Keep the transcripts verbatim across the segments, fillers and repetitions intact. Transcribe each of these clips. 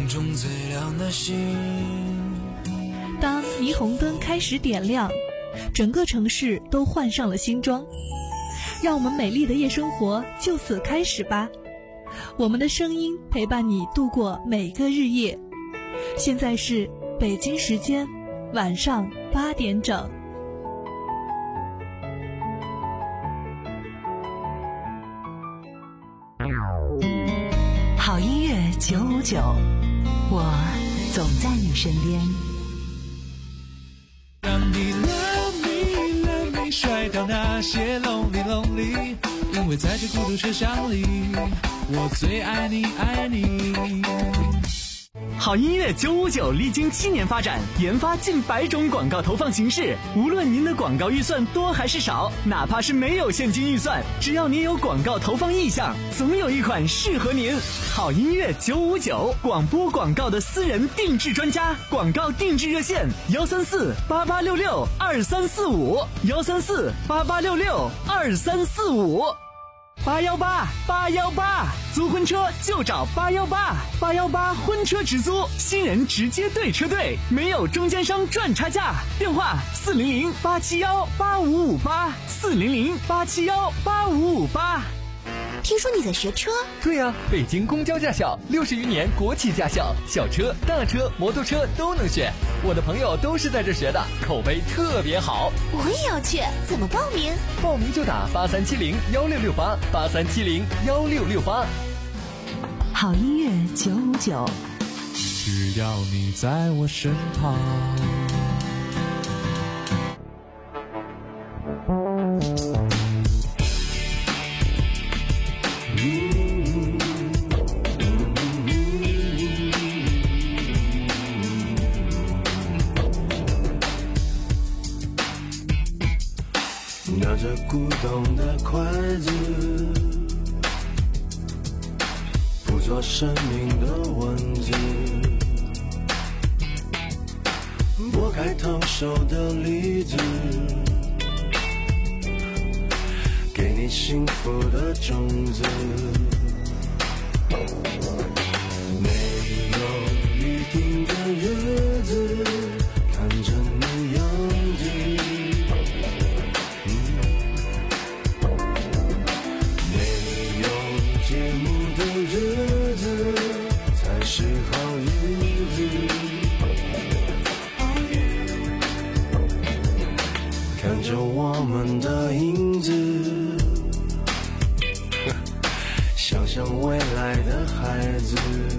梦中最亮的星。 当霓虹灯开始点亮，整个城市都换上了新装，让我们美丽的夜生活就此开始吧。我们的声音陪伴你度过每个日夜。现在是北京时间晚上八点整。 好音乐九五九，我总在你身边。 让你 love me love me 甩掉那些 lonely lonely， 因为在这孤独车厢里，我最爱你爱你。 好音乐九五九历经七年发展，研发近百种广告投放形式。无论您的广告预算多还是少，哪怕是没有现金预算，只要您有广告投放意向，总有一款适合您。好音乐九五九，广播广告的私人定制专家，广告定制热线幺三四八八六六二三四五幺三四八八六六二三四五。八幺八八幺八，租婚车就找八幺八八幺八婚车直租，新人直接对车队，没有中间商赚差价。电话四零零八七幺八五五八四零零八七幺八五五八。 听说你在学车？ 对呀、啊，北京公交驾校六十余年国企驾校，小车、大车、摩托车都能选。我的朋友都是在这学的，口碑特别好。 我也要去，怎么报名？ 报名就打八三七零幺六六八八三七零幺六六八。 好音乐九五九， 只要你在我身旁。 拿着古董的筷子，捕捉生命的文字，剥开烫手的梨子，给你幸福的种子。没有预定的日子，看着你样子，节目的日子才是好日子，看着我们的影子，想象未来的孩子，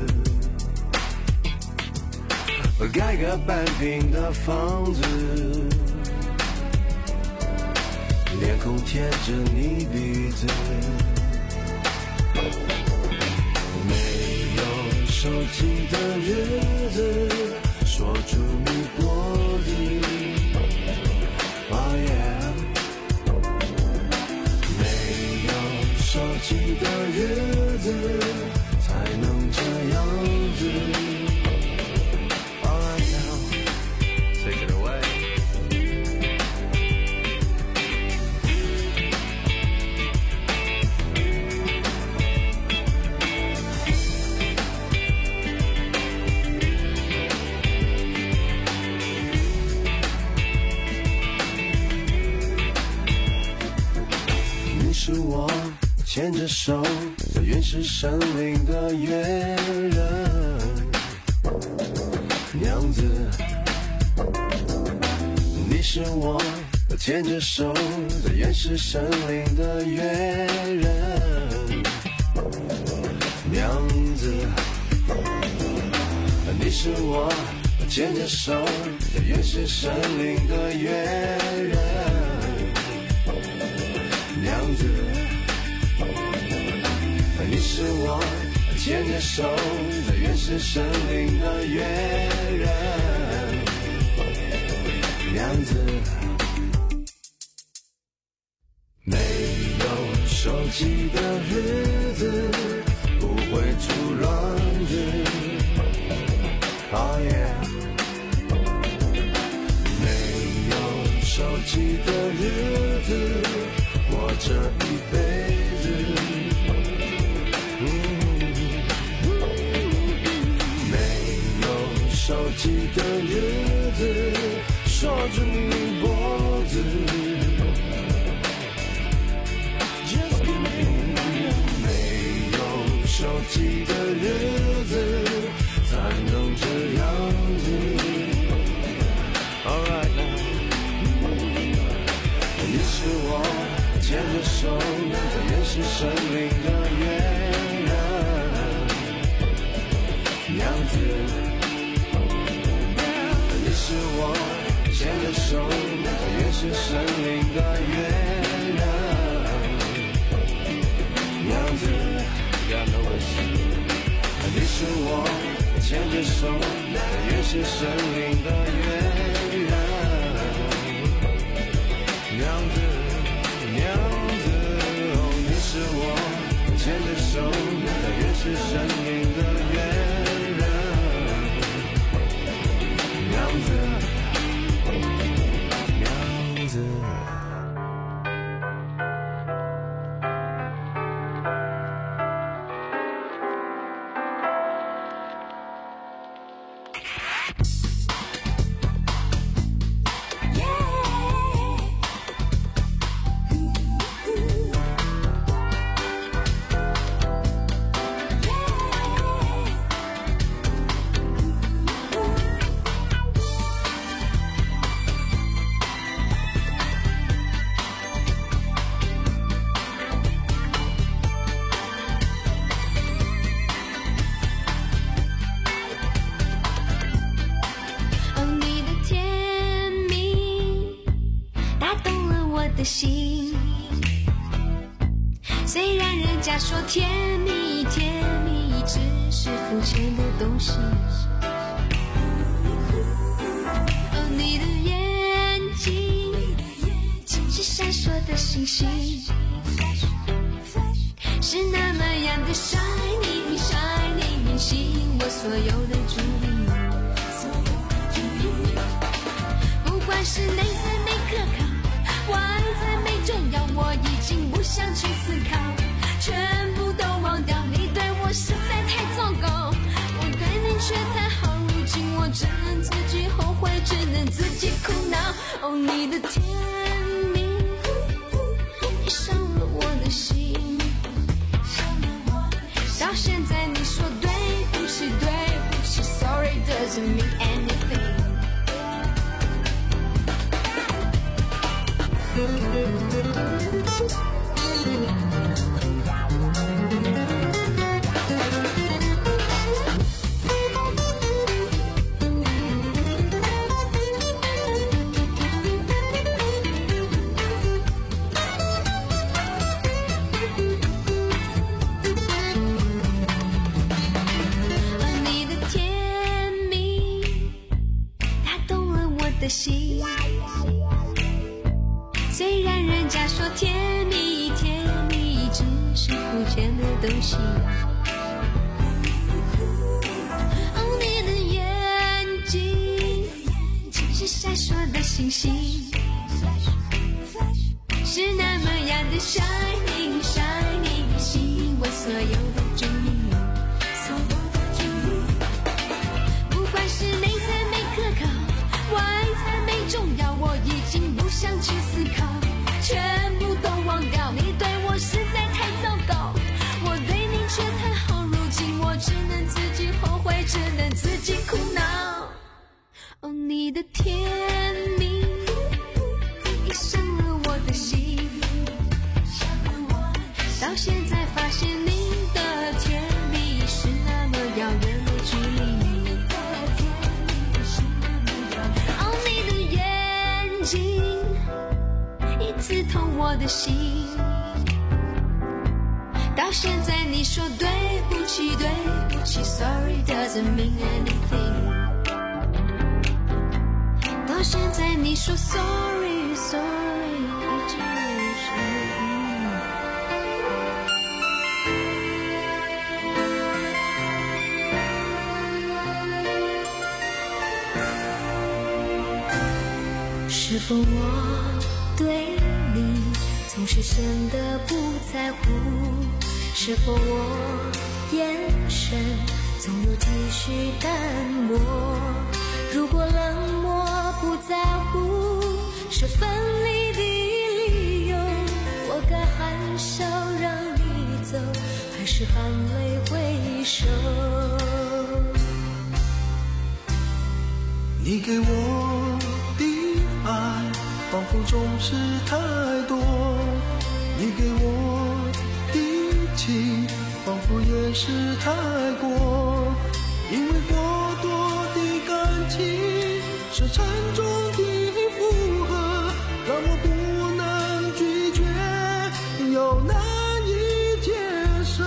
盖个半平的房子，脸孔贴着你鼻子。没有手机的日子，锁住你脖子。Oh yeah， 没有手机的日子，才能这样子。Alright now, take it away。是我牵着手在原始森林的约人娘子，你是我牵着手在原始森林的约人娘子，你是我牵着手在原始森林的约人娘子，你是我牵着手在原始森林的约人娘子。没有手机的日子，不会出乱子。Oh yeah， 没有手机的日子，过这一辈子。嗯，没记的日子，锁住你脖子。没有手机的日子，才能这样子。Alright now， 你是我牵着手，这也是生命的月亮样子。你是我牵着手，这也是生命的月亮样子。God knows， 你是我牵着手，这也是生命的月亮样子样子。哦，你是我牵着手，这也是生命的月亮样子样子。 心，虽然人家说甜蜜甜蜜只是肤浅的东西，哦，你的眼睛是闪烁的星星，是那么样的 shining shining， 吸引我所有的注意，不管是内在没可靠，外在没重要，我已经不想去思考，全部都忘掉，你对我实在太糟糕，我对你却太好，如今我只能自己后悔，只能自己苦恼。哦，你的甜蜜你伤了我的心，到现在你说对不起对不起 Sorry doesn't mean anything。你的甜蜜打动了我的心，虽然人家说甜蜜甜蜜只是肤浅的东西，哦，你的眼睛是闪烁的星星，是那么样的 shining shining， 吸引我所有的注意，不管是内在没可靠，外在没重要，我已经不想去思考，全部都忘掉，你对我实在太糟糕，我对你却太好，如今我只能自己后悔，只能自己苦恼。哦，你的甜蜜你伤了我的心，到现在发现你的甜蜜是那么遥远的距离，哦，你的眼睛你刺痛我的心，到现在你说对不起对不起 Sorry doesn't mean anything， 到现在你说 Sorry Sorry 一直没声音。是否我对你总是真的不在乎？是否我眼神总有继续淡漠？ 如果冷漠不在乎是分离的理由，我该含笑让你走，还是含泪挥手？ 你给我的爱仿佛总是太多，你给我的情仿佛也是太过，因为过多的感情是沉重的负荷，让我不能拒绝又难以接受。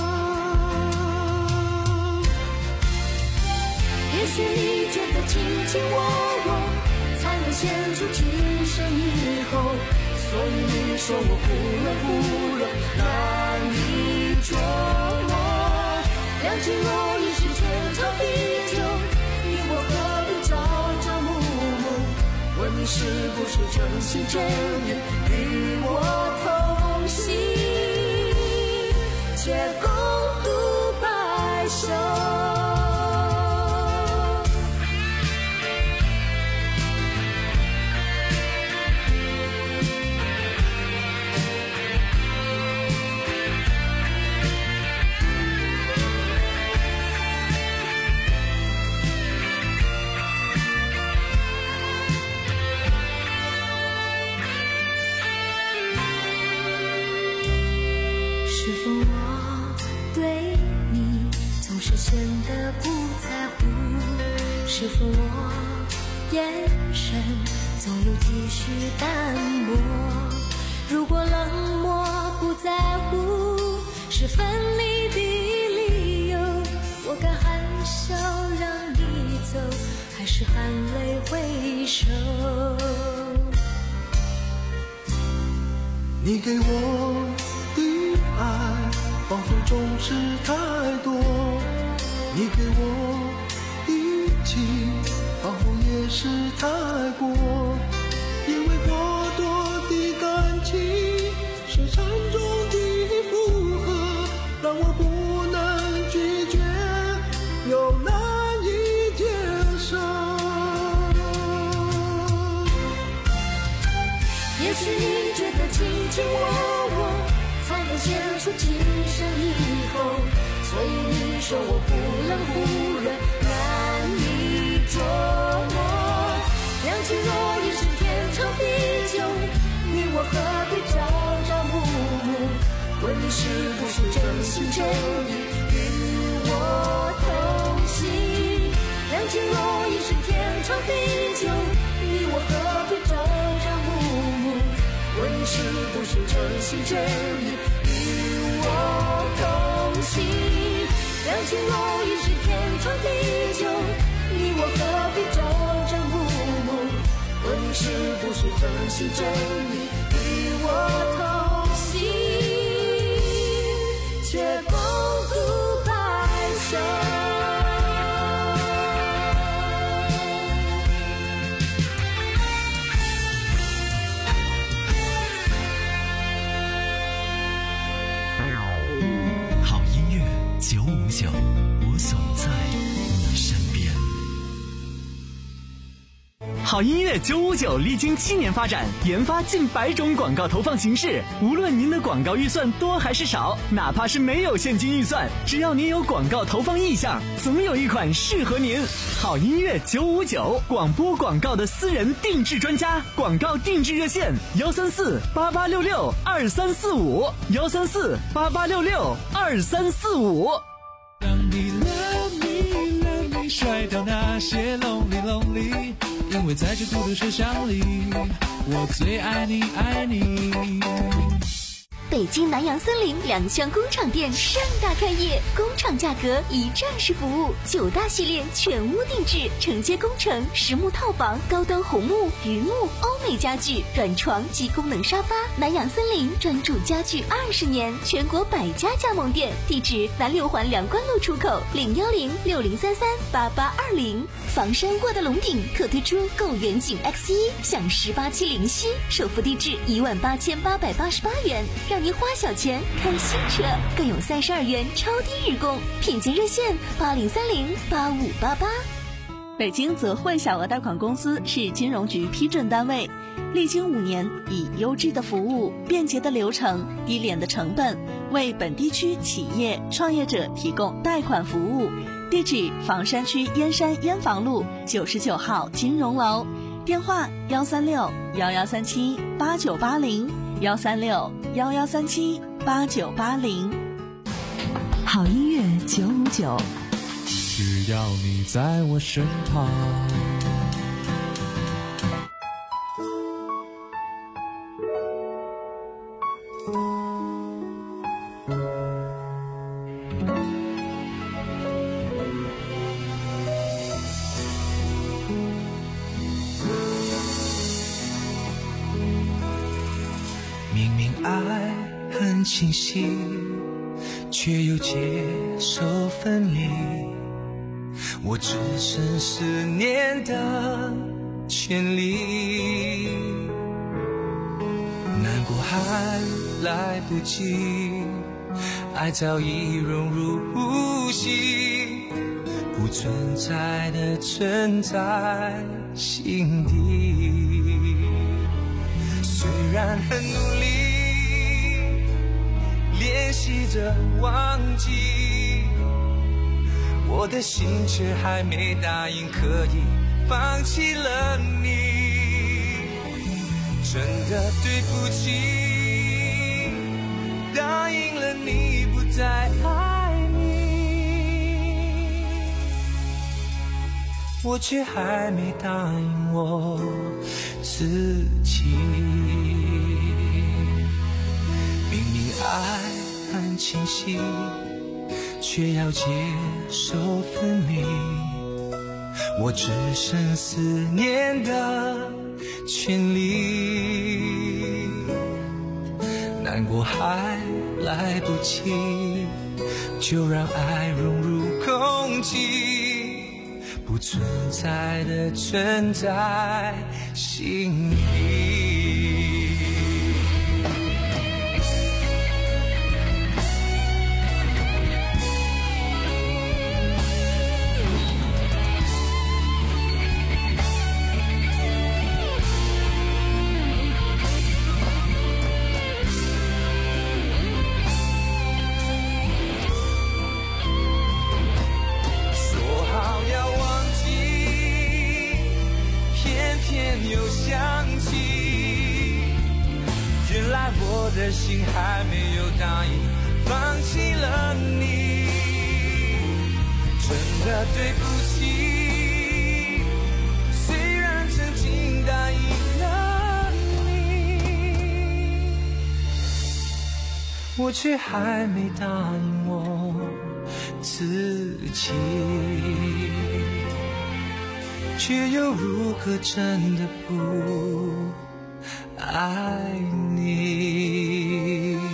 也许你觉得卿卿我我才能显出情深以后，所以你说我忽冷忽热难以捉摸，两情若已是天长地久，你我何必朝朝暮暮？问你是不是真心真意与我同行，且共度白首。是否我对你总是显得不在乎？是否我眼神总有几许淡漠？如果冷漠不在乎是分离的理由，我该含笑让你走，还是含泪挥手？ 你给我的爱仿佛总是太多，你给我的情仿佛也是太过，因为过多的感情是沉重的负荷，让我不能拒绝又难以接受。 也许你觉得卿卿我我才能显出情深以后，所以你说我忽冷忽热难以捉摸，两情若已是天长地久，你我何必朝朝暮暮？问你是不是真心真意与我同行，两情若已是天长地久，你我何必朝朝暮暮？问你是不是真心真意与我同行，两情若已是天长地久，你我何必朝朝暮暮？问你是不是真心真意与我同行，且共度白首。 九五九，我总在你身边。 好音乐九五九历经七年发展，研发近百种广告投放形式。无论您的广告预算多还是少，哪怕是没有现金预算，只要您有广告投放意向，总有一款适合您。好音乐九五九，广播广告的私人定制专家，广告定制热线：幺三四八八六六二三四五，幺三四八八六六二三四五。 当你 love me love me 甩掉那些 lonely lonely， 因为在这孤独车厢里，我最爱你爱你。 北京南阳森林两厢工厂店盛大开业，工厂价格一站式服务，九大系列全屋定制，承接工程、实木套房、高端红木、榆木、欧美家具、软床及功能沙发。南阳森林专注家具二十年，全国百家加盟店，地址南六环梁关路出口零幺零六零三三八八二零。房山沃德龙顶特推出购远景 X 一，享十八期零息，首付低至一万八千八百八十八元，让您花小钱开新车，更有三十二元超低日供，品鉴热线八零三零八五八八。 北京泽汇小额贷款公司是金融局批准单位，历经五年，以优质的服务、便捷的流程、低廉的成本，为本地区企业创业者提供贷款服务。地址：房山区燕山燕房路九十九号金融楼，电话：幺三六幺幺三七八九八零，幺三六幺幺三七八九八零。 好音乐九五九， 只要你在我身旁。 明明爱很清晰，却又接受分离，我只剩思念的权利。难过还来不及，爱早已融入呼吸，不存在的存在心底。虽然很努力练习着忘记，我的心却还没答应可以放弃了你。真的对不起，答应了你不再爱你，我却还没答应我自己。明明爱很清晰，却要接受分离，我只剩思念的权利。难过还来不及，就让爱融入空气，不存在的存在心里。我的心还没有答应放弃了你，真的对不起，虽然曾经答应了你，我却还没答应我自己，却又如何真的不爱你。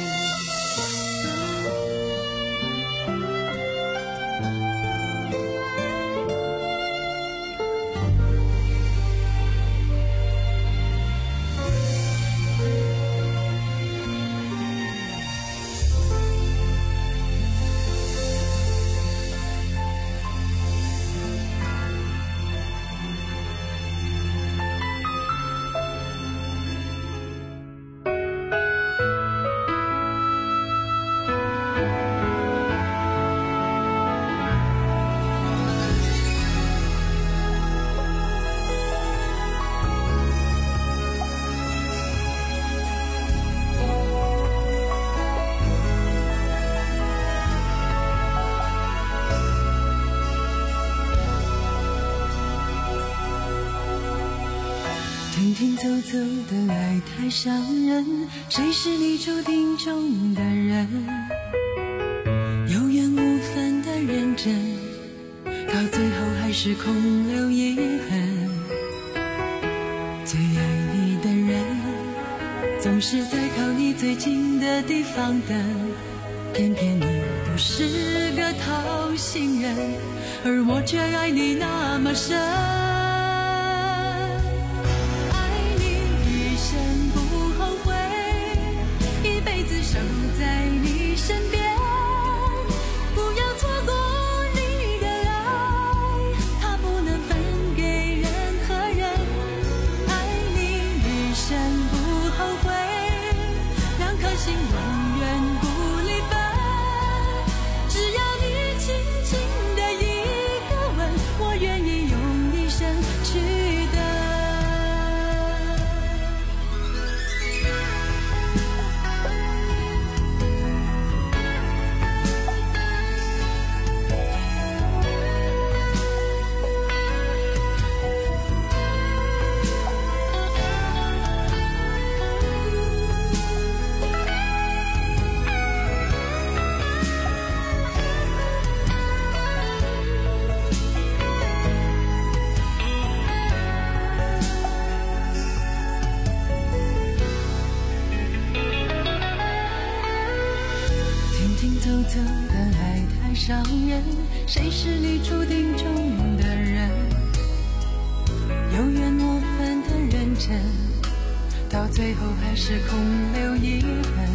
停停走走的爱太伤人，谁是你注定中的人？有缘无分的认真，到最后还是空留遗恨。最爱你的人，总是在靠你最近的地方等，偏偏你不是个讨心人，而我却爱你那么深。守在你身边，不要错过你的爱，它不能伤人？谁是你注定中的人？有缘无分的认真，到最后还是空留遗恨。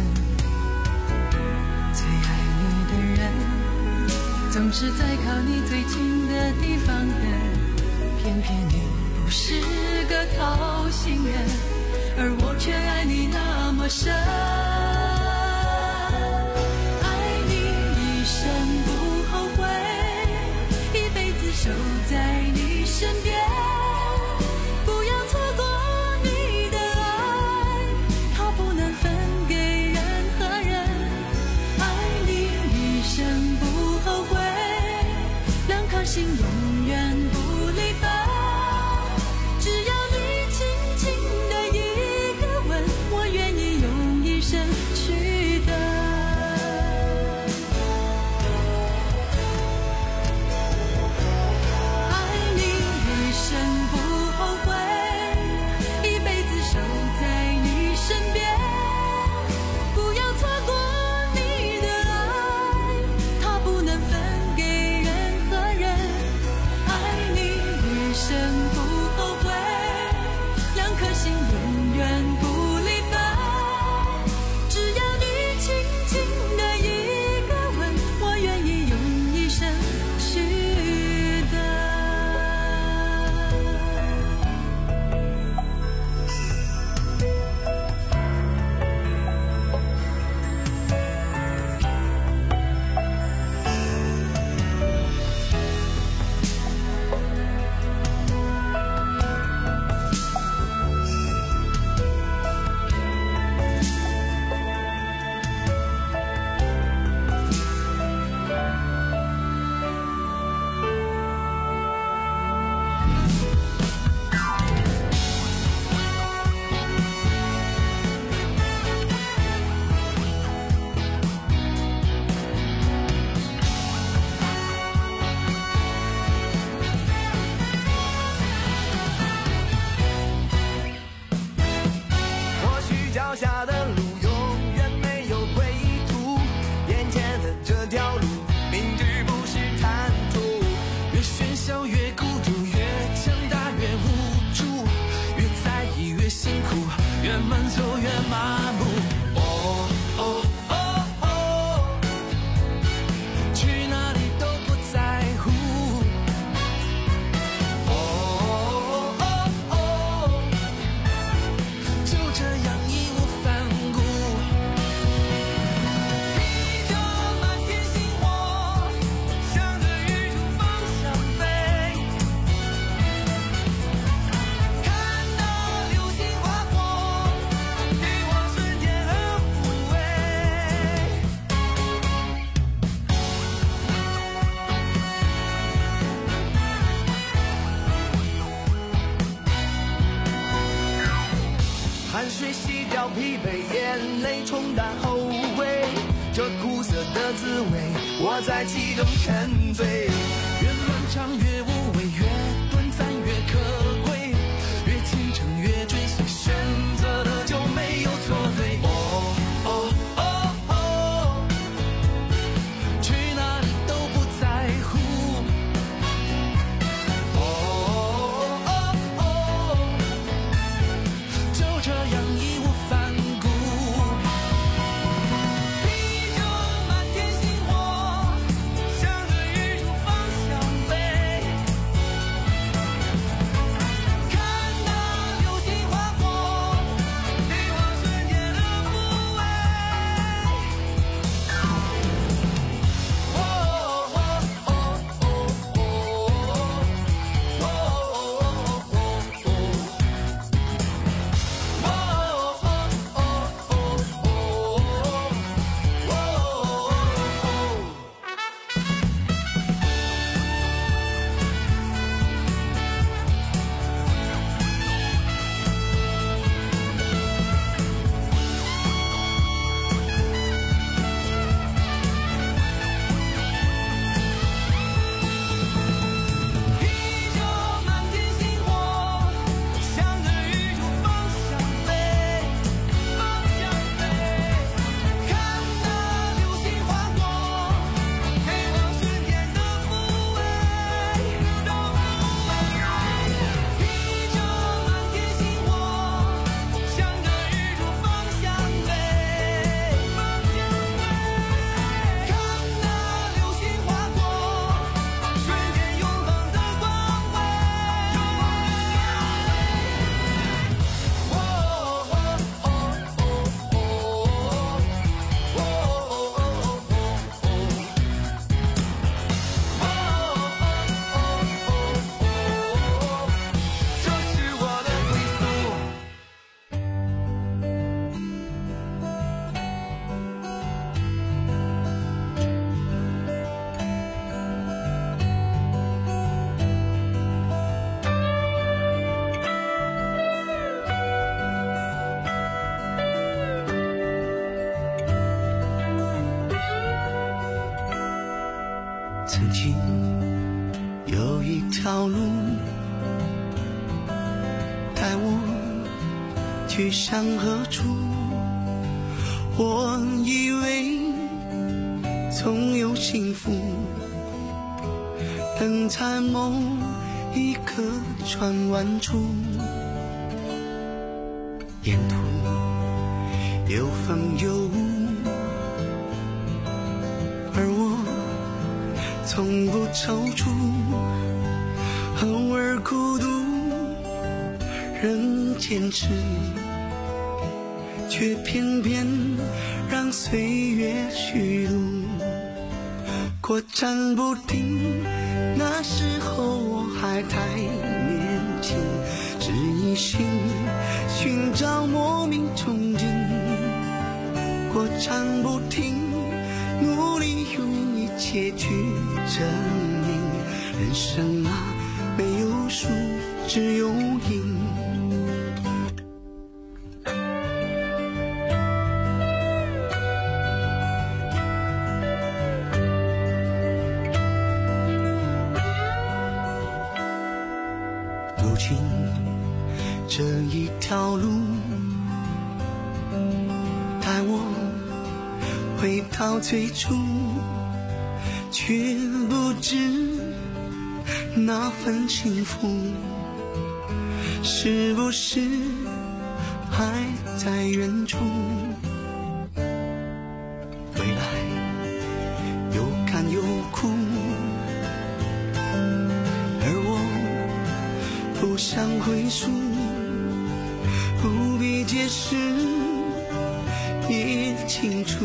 最爱你的人，总是在靠你最近的地方等，偏偏你不是个讨心人，而我却爱你那么深。守在你身边，不要错过你的爱，它不能分给任何人。爱你一生不后悔，两颗心永远不离分。只要你轻轻的一个吻，我愿意用一生去等。 汗水洗掉疲惫，眼泪冲淡后悔，这苦涩的滋味，我在其中沉醉。 越漫长越无味，越短暂越可贵，越虔诚越追随，选择的就没有错对。哦哦哦哦，去哪里都不在乎。哦哦哦，就这样义无反顾。啤酒满天星火，向着日出方向飞。 曾经有一条路带我去向何处，我以为总有幸福等在某一个转弯处，沿途有风有雾，而我从不踌躇，偶尔孤独仍坚持，却偏偏让岁月虚度，过站不停。那时候我还太年轻，只一心寻找莫名憧憬，过站不停，努力用一切去证明，人生啊，没有输，只有赢。如今这一条路带我回到最初，却不知那份幸福是不是还在远处。未来有甘有苦，而我不想回溯，不必解释也清楚，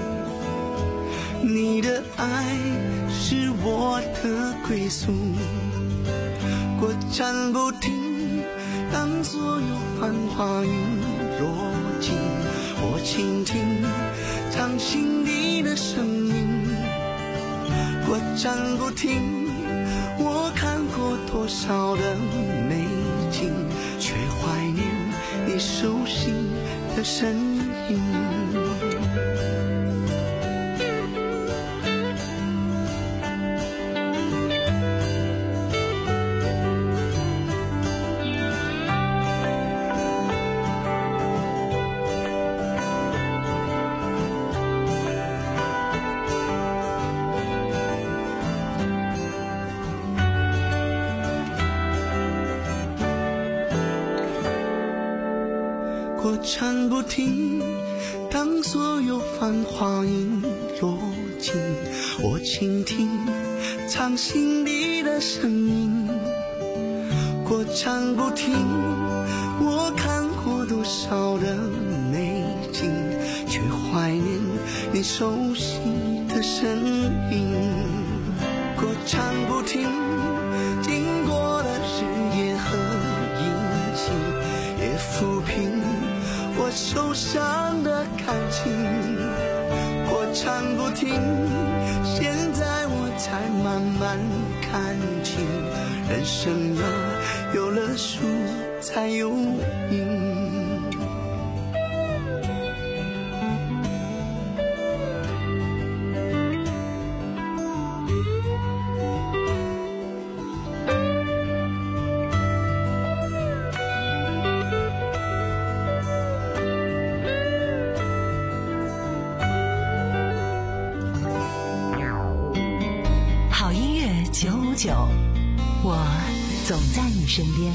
你的爱是我的归宿。过站不停，当所有繁华云落尽，我倾听唱心底的声音。过站不停，我看过多少的美景，却怀念你熟悉的身影。过站不停，当所有繁华音落尽，我倾听唱心底的声音。过站不停，我看过多少的美景，却怀念你熟悉的身影。过站不停，经过了日夜和阴晴，也抚平我受伤的感情。过站不停，现在我才慢慢看清，人生啊，有了输才有赢。 九五九，我总在你身边。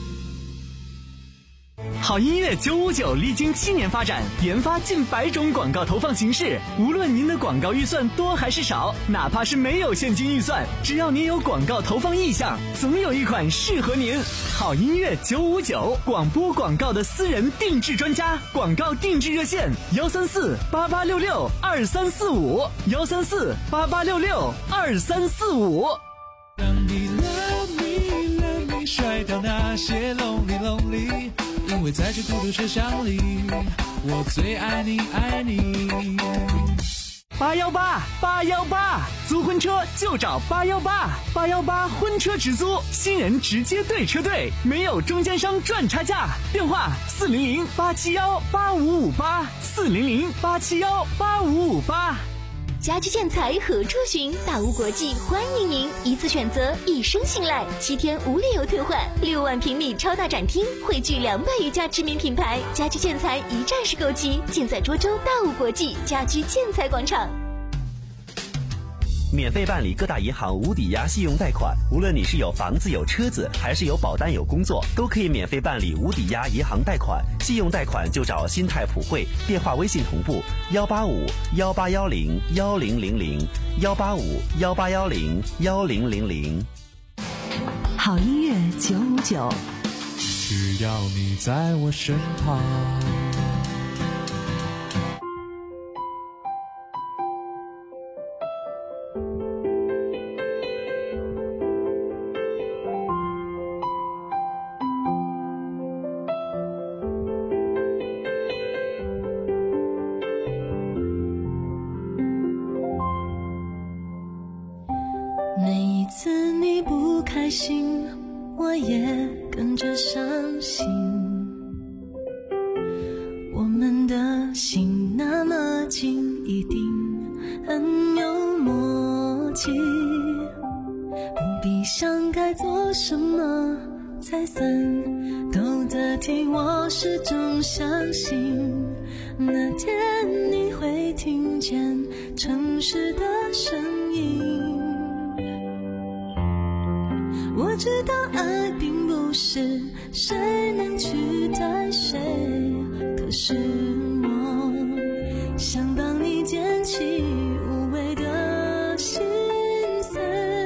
好音乐九五九历经七年发展，研发近百种广告投放形式。无论您的广告预算多还是少，哪怕是没有现金预算，只要您有广告投放意向，总有一款适合您。好音乐九五九，广播广告的私人定制专家，广告定制热线幺三四八八六六二三四五幺三四八八六六二三四五。 让你 love me love me 甩掉那些 lonely lonely， 因为在这孤独车厢里，我最爱你爱你。 八幺八八幺八，租婚车就找八幺八，八幺八婚车直租，新人直接对车队，没有中间商赚差价。电话四零零八七幺八五五八，四零零八七幺八五五八。 家居建材何处寻？大屋国际欢迎您，一次选择，一生信赖，七天无理由退换，六万平米超大展厅，汇聚两百余家知名品牌，家居建材一站式购齐，尽在涿州大屋国际家居建材广场。 免费办理各大银行无抵押信用贷款，无论你是有房子有车子，还是有保单有工作，都可以免费办理无抵押银行贷款。信用贷款就找新泰普惠，电话微信同步幺八五幺八幺零幺零零零幺八五幺八幺零幺零零零。 好音乐九五九， 只要你在我身旁。 每一次你不开心，我也跟着伤心。我们的心那么近，一定很有默契。不必想该做什么才算够得体，我始终相信那天你会听见城市的声音。我知道爱并不是谁能取代谁，可是我想帮你捡起无谓的心碎。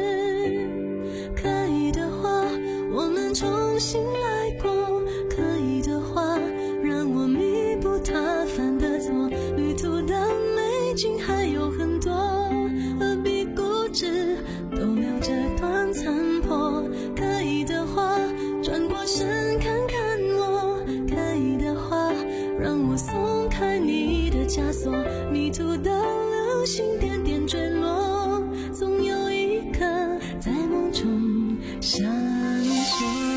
可以的话，我们重新来过，可以的话，让我弥补他犯的错。旅途的美景还有很多，何必固执都留着段残破。可以的话，转过身看看我，可以的话，让我松开你的枷锁。迷途的流星点点坠落，总有一颗在梦中闪烁。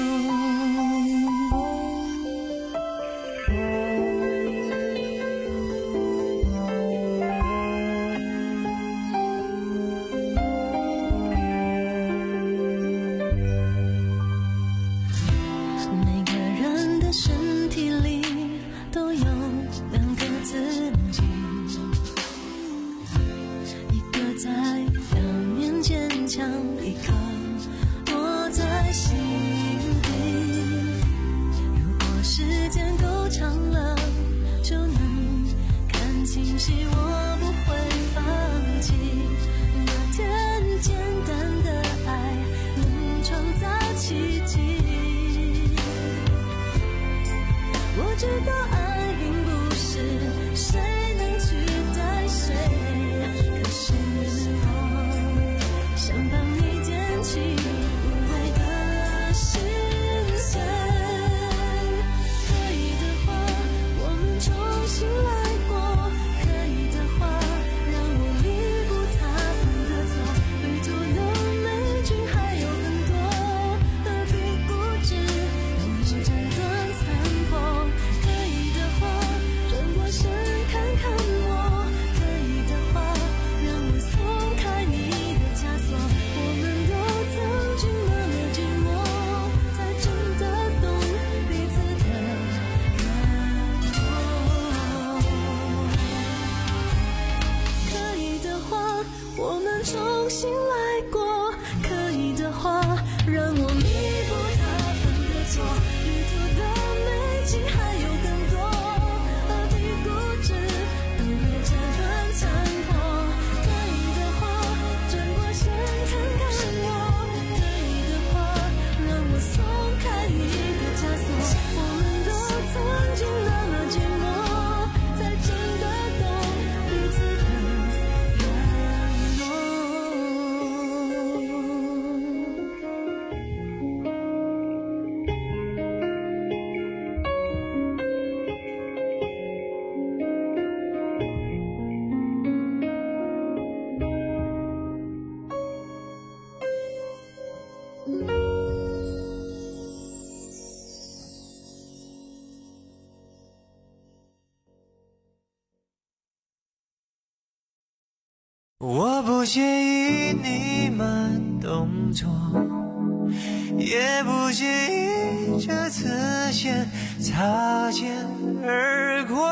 介意你慢动作，也不介意这次先擦肩而过。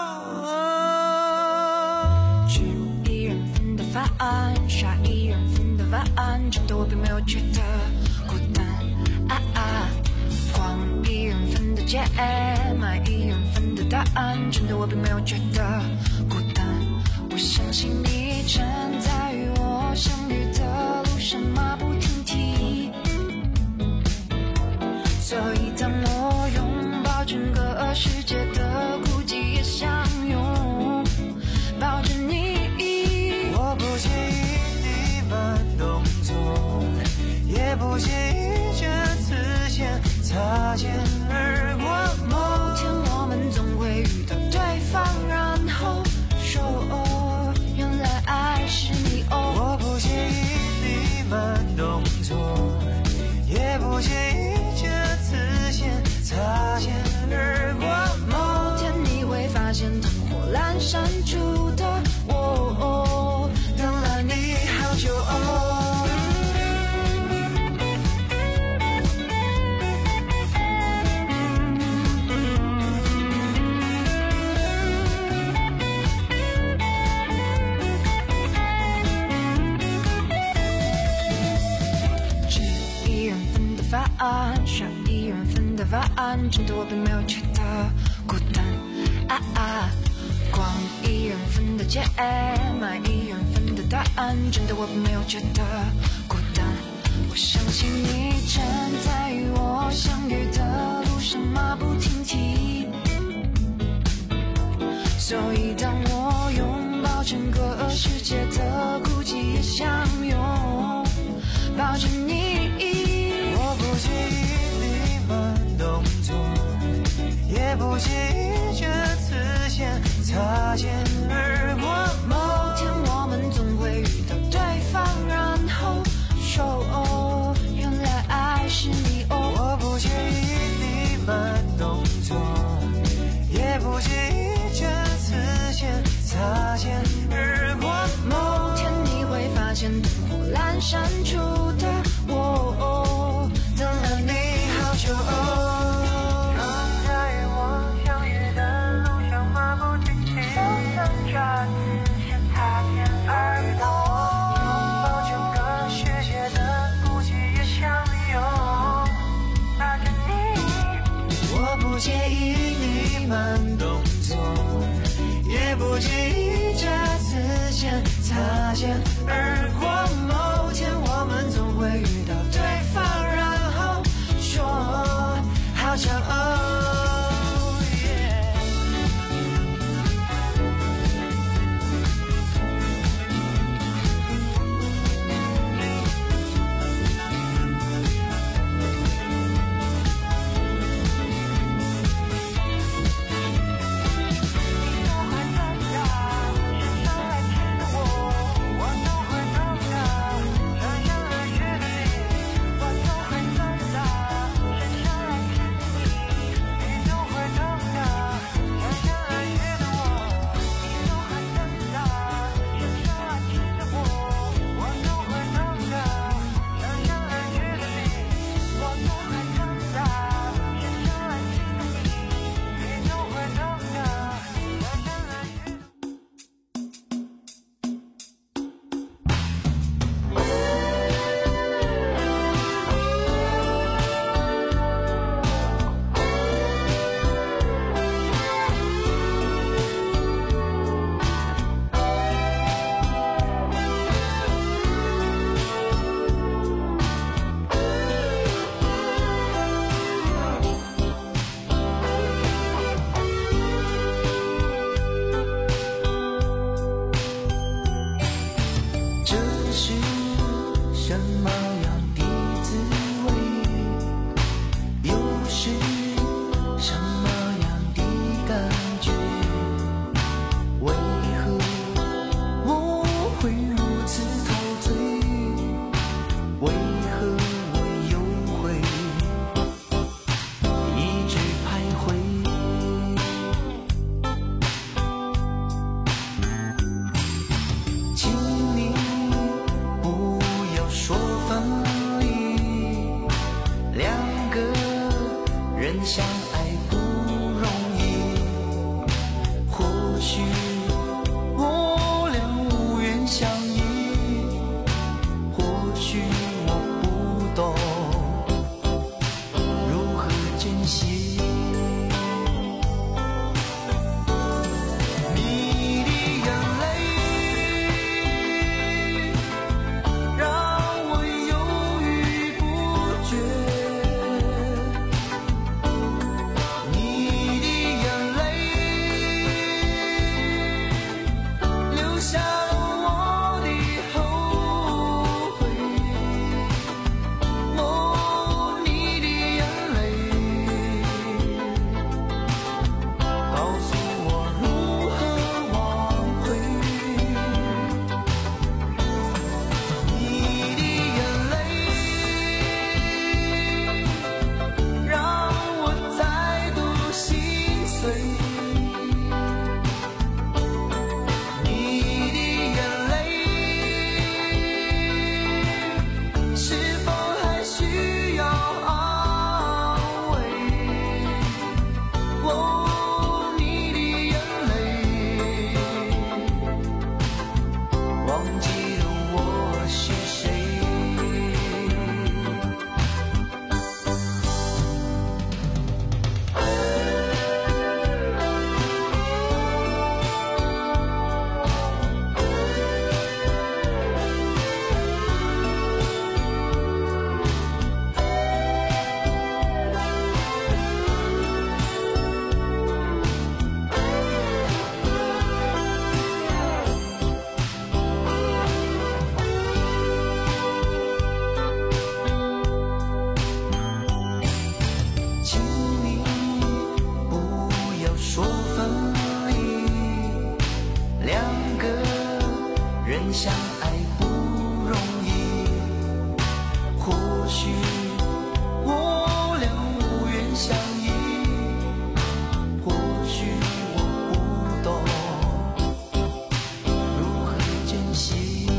只一人份的发案，杀一人份的发案，真的我并没有觉得孤单啊啊！光一人份的戒，买一人份的答案，真的我并没有觉得孤单。我相信你站在与我相遇的路上马不停蹄，所以当我拥抱整个世界的孤寂也相拥抱着你。 我不介意你慢动作，也不介意这次先擦肩而过。 某天我们总会遇到对方，然后说哦，原来爱是你哦。 我不介意你慢动作，也不介意这次先擦肩而过。 某天你会发现灯火阑珊处的我、哦、等了你好久哦。少一人份的答案，真的我并没有觉得孤单啊啊！光一人份的戒，买一人份的答案，真的我并没有觉得孤单。我相信你站在与我相遇的路上马不停蹄，所以当我拥抱整个世界的孤寂也相拥抱着你。 我不介意你慢动作，也不介意这次先擦肩而过。 某天我们总会遇到对方，然后说哦，原来爱是你哦。 我不介意你慢动作，也不介意这次先擦肩而过。 某天你会发现灯火阑珊处的我、哦，等了你好久哦。 站在与我相遇的路上马不停蹄，等着你先擦肩而过。拥抱整个世界的孤寂也相拥抱着你。我不介意你慢动作，也不介意这次先擦肩而过。某天我们总会遇到对方，然后说好想哦。 许我俩无缘相依，或许我不懂如何珍惜。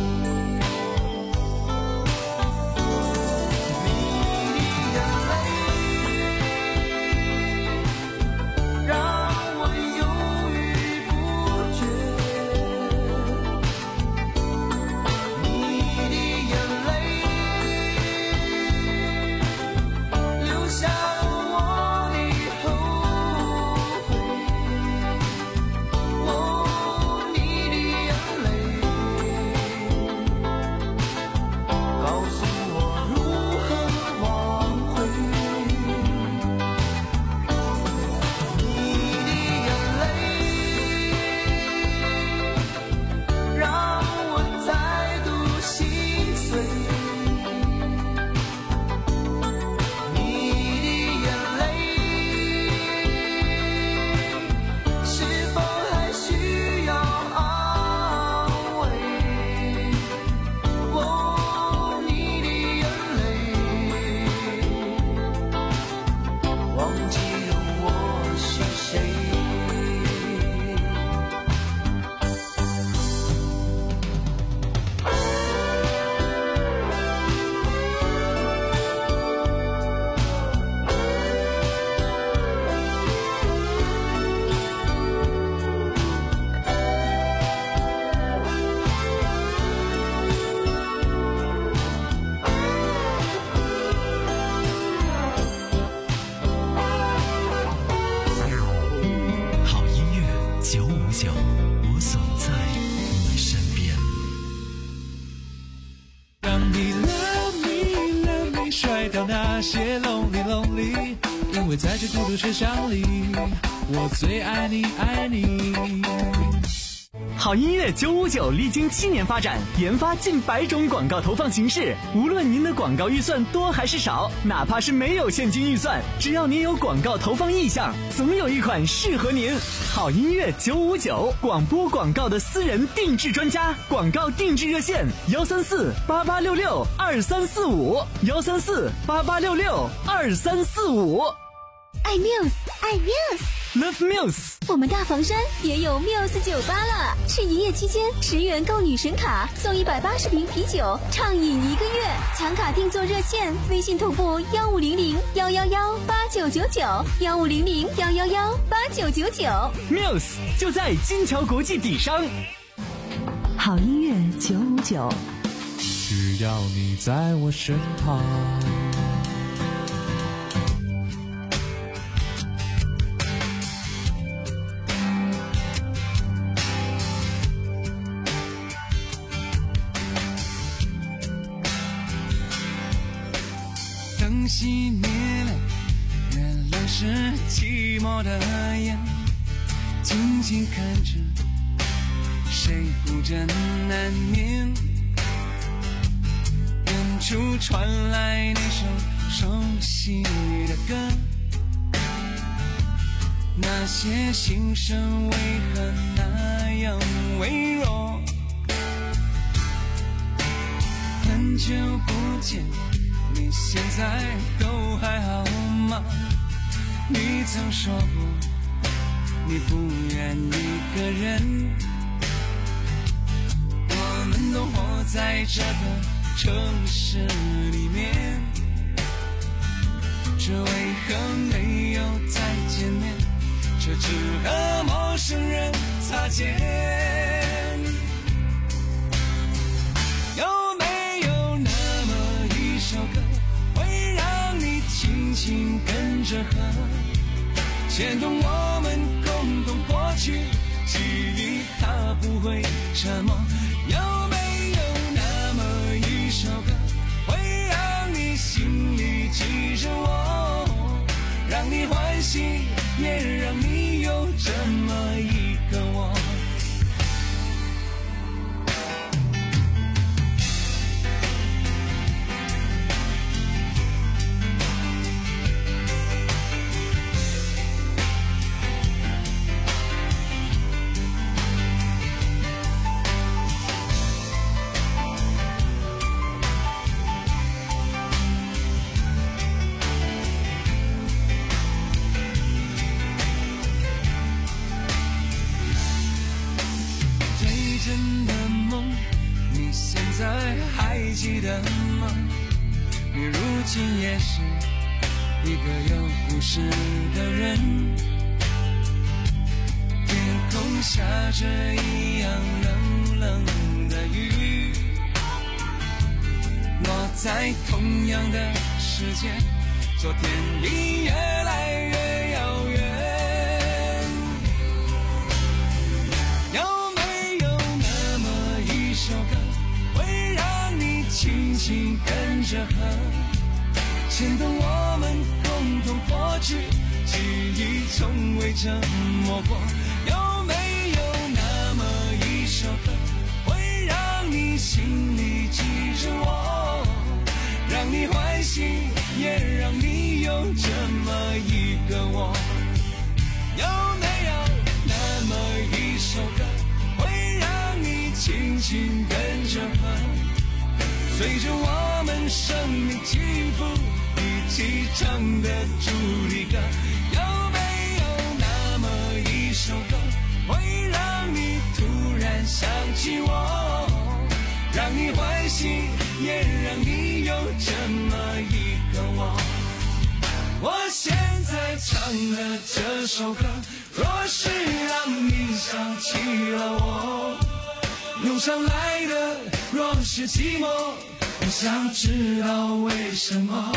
那些 lonely lonely， 因为在这孤独车厢里，我最爱你爱你。 好音乐九五九历经七年发展，研发近百种广告投放形式。无论您的广告预算多还是少，哪怕是没有现金预算，只要您有广告投放意向，总有一款适合您。好音乐九五九，广播广告的私人定制专家，广告定制热线：幺三四八八六六二三四五，幺三四八八六六二三四五。 爱 Muse， 爱 Muse。Love Muse， 我们大房山也有 Muse 酒吧了。是营业期间，十元购女神卡，送一百八十瓶啤酒，畅饮一个月。抢卡定做热线，微信同步幺五零零幺幺幺八九九九，幺五零零幺幺幺八九九九。 Muse 就在金桥国际底商。 好音乐九五九， 只要你在我身旁。灯熄灭了，月亮是寂寞的眼，静静看着谁孤枕难眠。远处传来那首熟悉的歌，那些心声为何那样微弱？很久不见，你现在都还好吗？你曾说过你不愿一个人，我们都活在这个城市里面，这为何没有再见面？这只和陌生人擦肩。有没有那么一首歌，会让你轻轻跟着和，牵动我们共同过去记忆，它不会沉默。有没有那么一首歌，会让你心里记着我，让你欢喜，也让你有这么一个我。 你如今也是一个有故事的人。天空下着一样冷冷的雨，我在同样的时间，昨天已越来越遥远。有没有那么一首歌，会让你轻轻跟着和，牵动我们共同过去，记忆从未沉默过。有没有那么一首歌，会让你心里记着我，让你欢喜，也让你有这么一个我？有没有那么一首歌，会让你轻轻跟着和，随着我们生命起伏一起唱的主题歌？有没有那么一首歌，会让你突然想起我，让你欢喜，也让你有这么一个我？我现在唱的这首歌，若是让你想起了我，涌上来的若是寂寞，我想知道为什么。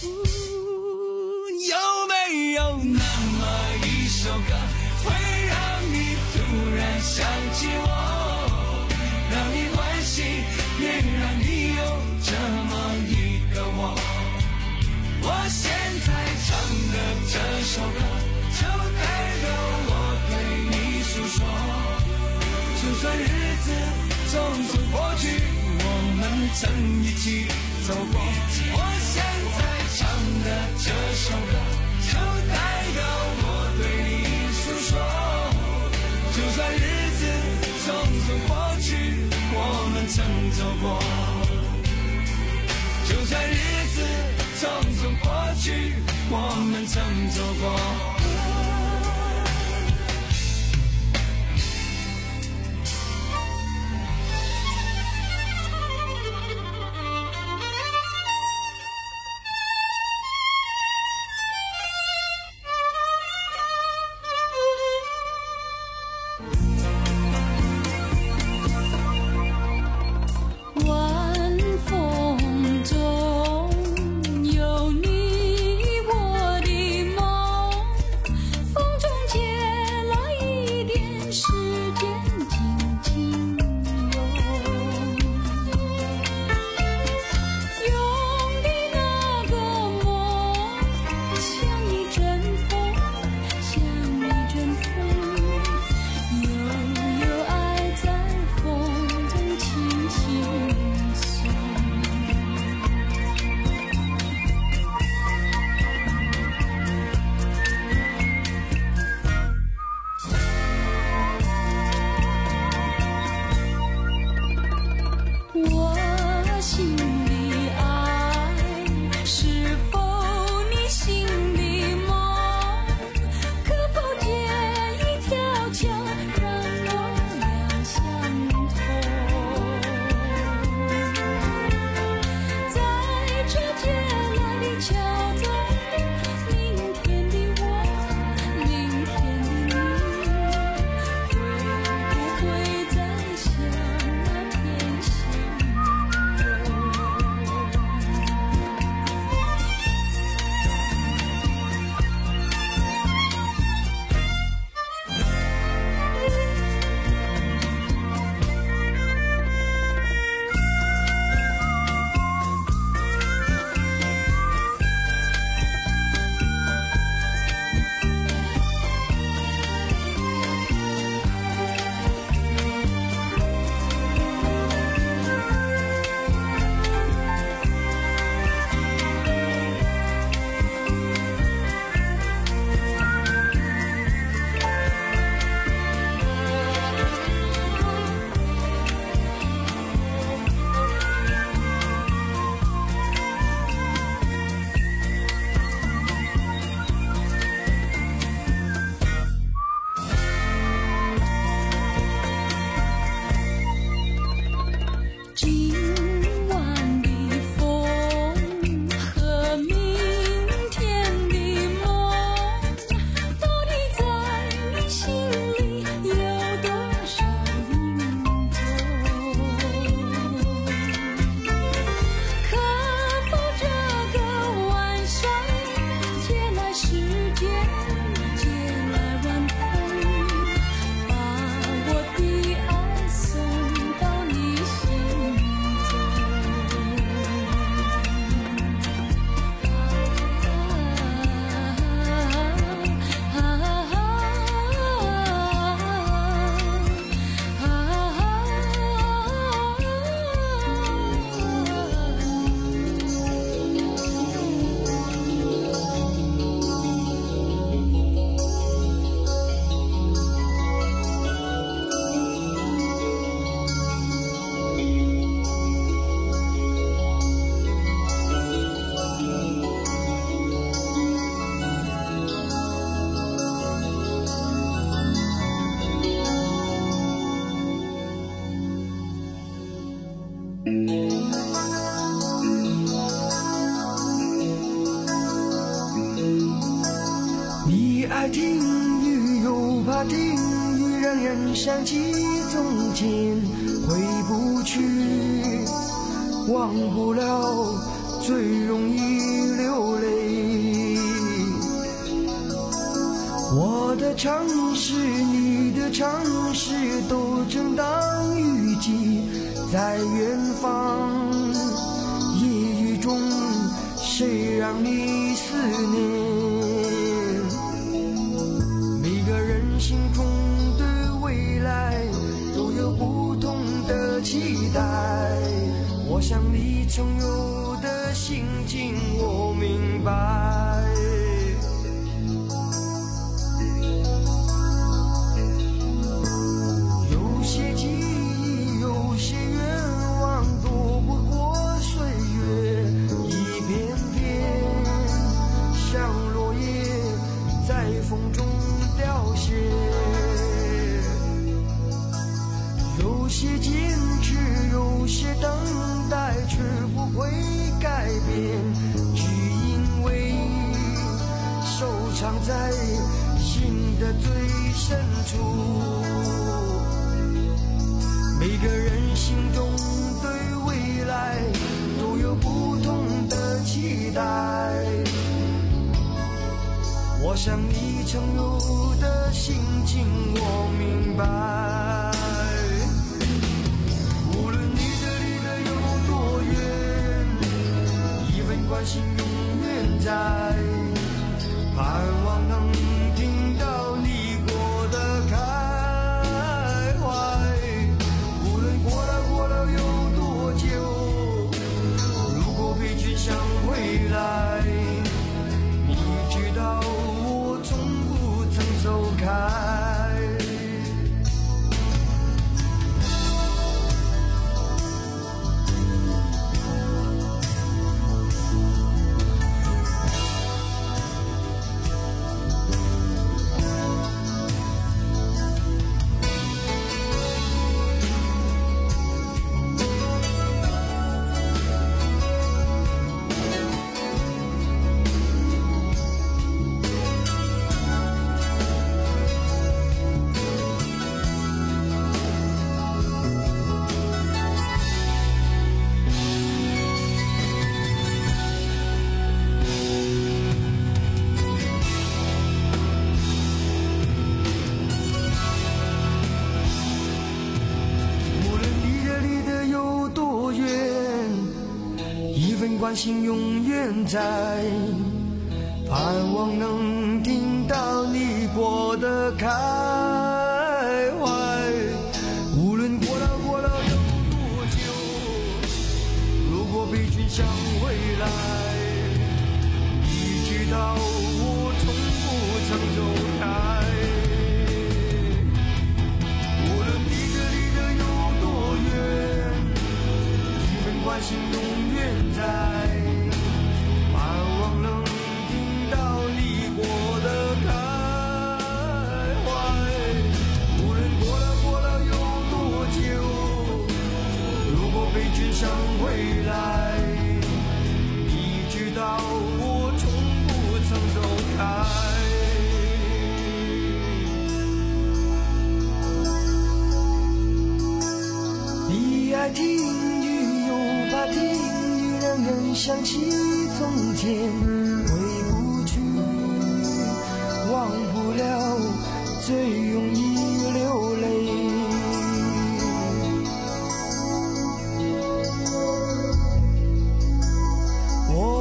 有没有那么一首歌，会让你突然想起我，让你欢喜，也让你有这么一个我？我现在唱的这首歌，就代表我对你诉说。就算日子匆匆过去，我们曾一起走过。我现在唱的这首歌，就代表我对你诉说。就算日子匆匆过去，我们曾走过。就算日子匆匆过去，我们曾走过。 爱听雨又怕听雨，让人想起从前，回不去，忘不了，最容易流泪。我的城市，你的城市，都正当雨季，在远方，夜雨中，谁让你思念？每个人心中对未来都有不同的期待，我想你曾有的心境我明白。有些记忆，有些愿望，躲不过岁月，一片片像落叶在风中凋谢。有些坚持，有些等待，却不会改变，只因为收藏在心的最深处。每个人心中对未来都有不同的期待，我想你曾有的心境我明白。无论你的离得有多远，一份关心永远在，盼望能听到你过的开怀。无论过了过了有多久，如果悲剧想回来，你知道我从不曾走开。关心永远在，盼望能听到你过得开怀。无论过了过了有多久，如果悲剧想回来，你知道我从不曾走开。无论离得离得有多远，一份关心永远在。想回来，你知道我从不曾走开。你爱听雨又怕听雨，让人想起从前，